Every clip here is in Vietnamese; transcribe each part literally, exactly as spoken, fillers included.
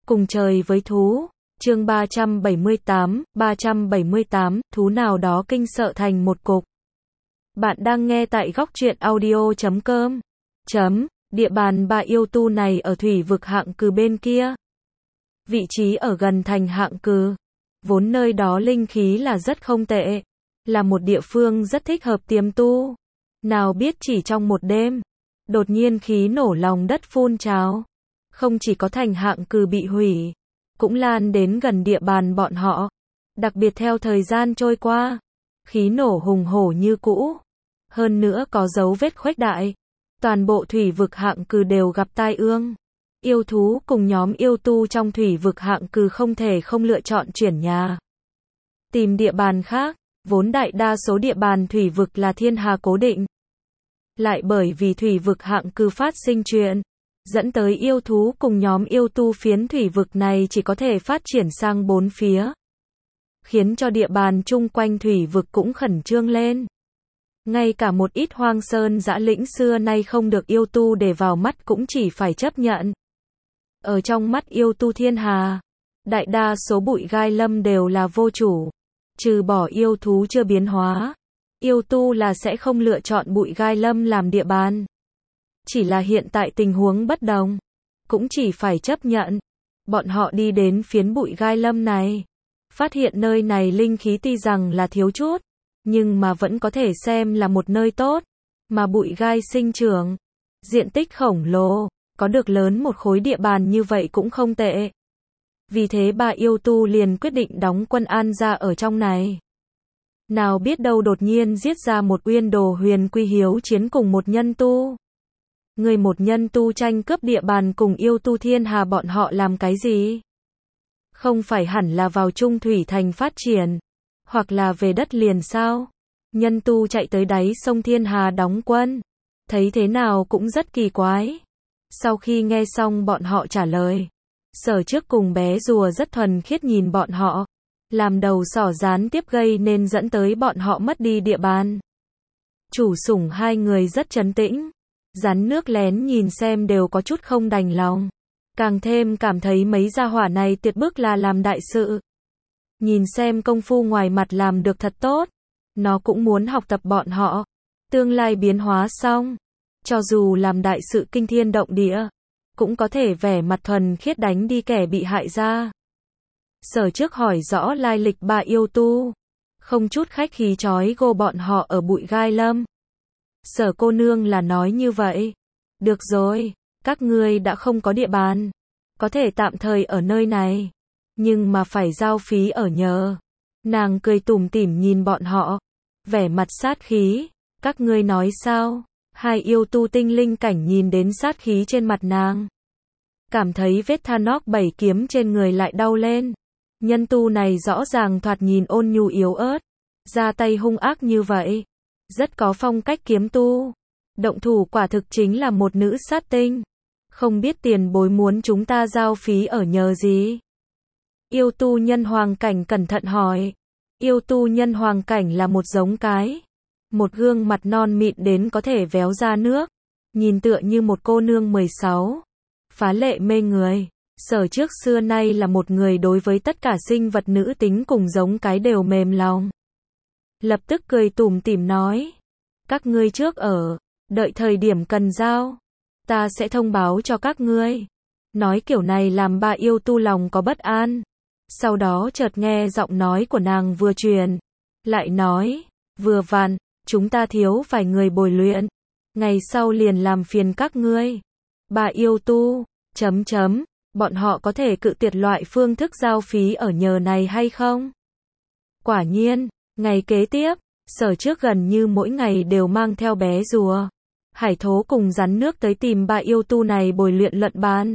Cùng trời với thú. Chương ba trăm bảy mươi tám, ba trăm bảy mươi tám, thú nào đó kinh sợ thành một cục. Bạn đang nghe tại góc truyện audio chấm com. Chấm, địa bàn ba yêu tu này ở thủy vực Hạng Cừ bên kia. Vị trí ở gần thành Hạng Cừ. Vốn nơi đó linh khí là rất không tệ. Là một địa phương rất thích hợp tiềm tu. Nào biết chỉ trong một đêm, đột nhiên khí nổ lòng đất phun trào. Không chỉ có thành Hạng Cừ bị hủy, cũng lan đến gần địa bàn bọn họ. Đặc biệt theo thời gian trôi qua, khí nổ hùng hổ như cũ. Hơn nữa có dấu vết khuếch đại. Toàn bộ thủy vực Hạng Cừ đều gặp tai ương. Yêu thú cùng nhóm yêu tu trong thủy vực Hạng Cừ không thể không lựa chọn chuyển nhà. Tìm địa bàn khác, vốn đại đa số địa bàn thủy vực là thiên hà cố định. Lại bởi vì thủy vực Hạng Cừ phát sinh chuyện, dẫn tới yêu thú cùng nhóm yêu tu phiến thủy vực này chỉ có thể phát triển sang bốn phía. Khiến cho địa bàn chung quanh thủy vực cũng khẩn trương lên. Ngay cả một ít hoang sơn dã lĩnh xưa nay không được yêu tu để vào mắt cũng chỉ phải chấp nhận. Ở trong mắt yêu tu thiên hà, đại đa số bụi gai lâm đều là vô chủ. Trừ bỏ yêu thú chưa biến hóa, yêu tu là sẽ không lựa chọn bụi gai lâm làm địa bàn. Chỉ là hiện tại tình huống bất đồng, cũng chỉ phải chấp nhận. Bọn họ đi đến phiến bụi gai lâm này, phát hiện nơi này linh khí tuy rằng là thiếu chút, nhưng mà vẫn có thể xem là một nơi tốt. Mà bụi gai sinh trưởng, diện tích khổng lồ, có được lớn một khối địa bàn như vậy cũng không tệ. Vì thế ba yêu tu liền quyết định đóng quân an gia ở trong này. Nào biết đâu đột nhiên giết ra một uyên đồ huyền quy hiếu chiến cùng một nhân tu. Người một nhân tu tranh cướp địa bàn cùng yêu tu thiên hà bọn họ làm cái gì? Không phải hẳn là vào Trung Thủy Thành phát triển, hoặc là về đất liền sao? Nhân tu chạy tới đáy sông Thiên Hà đóng quân, thấy thế nào cũng rất kỳ quái. Sau khi nghe xong bọn họ trả lời, Sở Trước cùng bé rùa rất thuần khiết nhìn bọn họ, làm đầu sỏ gián tiếp gây nên dẫn tới bọn họ mất đi địa bàn. Chủ sủng hai người rất trấn tĩnh, rắn nước lén nhìn xem đều có chút không đành lòng. Càng thêm cảm thấy mấy gia hỏa này tuyệt bức là làm đại sự. Nhìn xem công phu ngoài mặt làm được thật tốt, nó cũng muốn học tập bọn họ. Tương lai biến hóa xong, cho dù làm đại sự kinh thiên động địa, cũng có thể vẻ mặt thuần khiết đánh đi kẻ bị hại ra. Sở Trước hỏi rõ lai lịch ba yêu tu, không chút khách khí chói gô bọn họ ở bụi gai lâm. Sở cô nương là nói như vậy. Được rồi, các ngươi đã không có địa bàn, có thể tạm thời ở nơi này, nhưng mà phải giao phí ở nhờ. Nàng cười tủm tỉm nhìn bọn họ, vẻ mặt sát khí. Các ngươi nói sao? Hai yêu tu tinh linh cảnh nhìn đến sát khí trên mặt nàng, cảm thấy vết than nóc bảy kiếm trên người lại đau lên. Nhân tu này rõ ràng thoạt nhìn ôn nhu yếu ớt, ra tay hung ác như vậy, rất có phong cách kiếm tu. Động thủ quả thực chính là một nữ sát tinh. Không biết tiền bối muốn chúng ta giao phí ở nhờ gì? Yêu tu nhân hoàng cảnh cẩn thận hỏi. Yêu tu nhân hoàng cảnh là một giống cái, một gương mặt non mịn đến có thể véo ra nước, nhìn tựa như một cô nương mười sáu, phá lệ mê người. Sở Trước xưa nay là một người đối với tất cả sinh vật nữ tính cùng giống cái đều mềm lòng. Lập tức cười tủm tỉm nói, các ngươi trước ở, đợi thời điểm cần giao, ta sẽ thông báo cho các ngươi. Nói kiểu này làm ba yêu tu lòng có bất an. Sau đó chợt nghe giọng nói của nàng vừa truyền, lại nói, vừa vặn, chúng ta thiếu vài người bồi luyện, ngày sau liền làm phiền các ngươi. Ba yêu tu, chấm chấm, bọn họ có thể cự tuyệt loại phương thức giao phí ở nhờ này hay không? Quả nhiên, ngày kế tiếp, Sở Trước gần như mỗi ngày đều mang theo bé rùa, hải thố cùng rắn nước tới tìm ba yêu tu này bồi luyện luận bàn.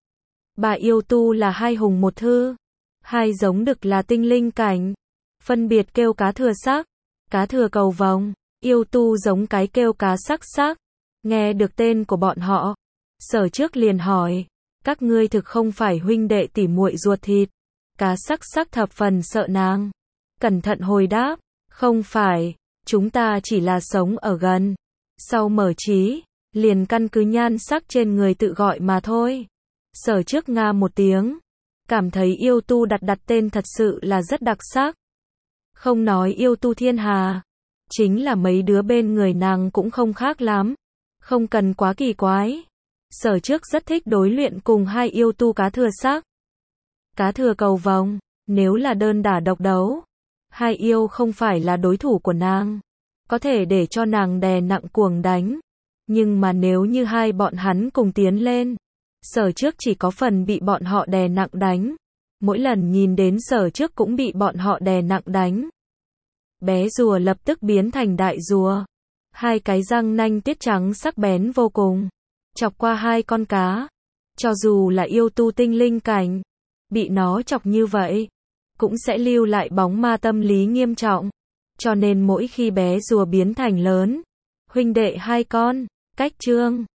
Ba yêu tu là hai hùng một thư, hai giống đực là tinh linh cảnh, phân biệt kêu cá thừa sắc, cá thừa cầu vồng. Yêu tu giống cái kêu cá sắc sắc. Nghe được tên của bọn họ, Sở Trước liền hỏi, các ngươi thực không phải huynh đệ tỉ muội ruột thịt? Cá sắc sắc thập phần sợ nàng, cẩn thận hồi đáp, không phải, chúng ta chỉ là sống ở gần, sau mở trí, liền căn cứ nhan sắc trên người tự gọi mà thôi. Sở Trước nga một tiếng, Cảm thấy yêu tu đặt đặt tên thật sự là rất đặc sắc. Không nói yêu tu thiên hà, chính là mấy đứa bên người nàng cũng không khác lắm. Không cần quá kỳ quái. Sở trước rất thích đối luyện cùng hai yêu tu cá thừa xác. Cá thừa cầu vồng, nếu là đơn đả độc đấu, hai yêu không phải là đối thủ của nàng. Có thể để cho nàng đè nặng cuồng đánh. Nhưng mà nếu như hai bọn hắn cùng tiến lên, sở trước chỉ có phần bị bọn họ đè nặng đánh. Mỗi lần nhìn đến sở trước cũng bị bọn họ đè nặng đánh. Bé rùa lập tức biến thành đại rùa. Hai cái răng nanh tiết trắng sắc bén vô cùng. Chọc qua hai con cá. Cho dù là yêu tu tinh linh cảnh, bị nó chọc như vậy, cũng sẽ lưu lại bóng ma tâm lý nghiêm trọng. Cho nên mỗi khi bé rùa biến thành lớn, huynh đệ hai con, cách chương.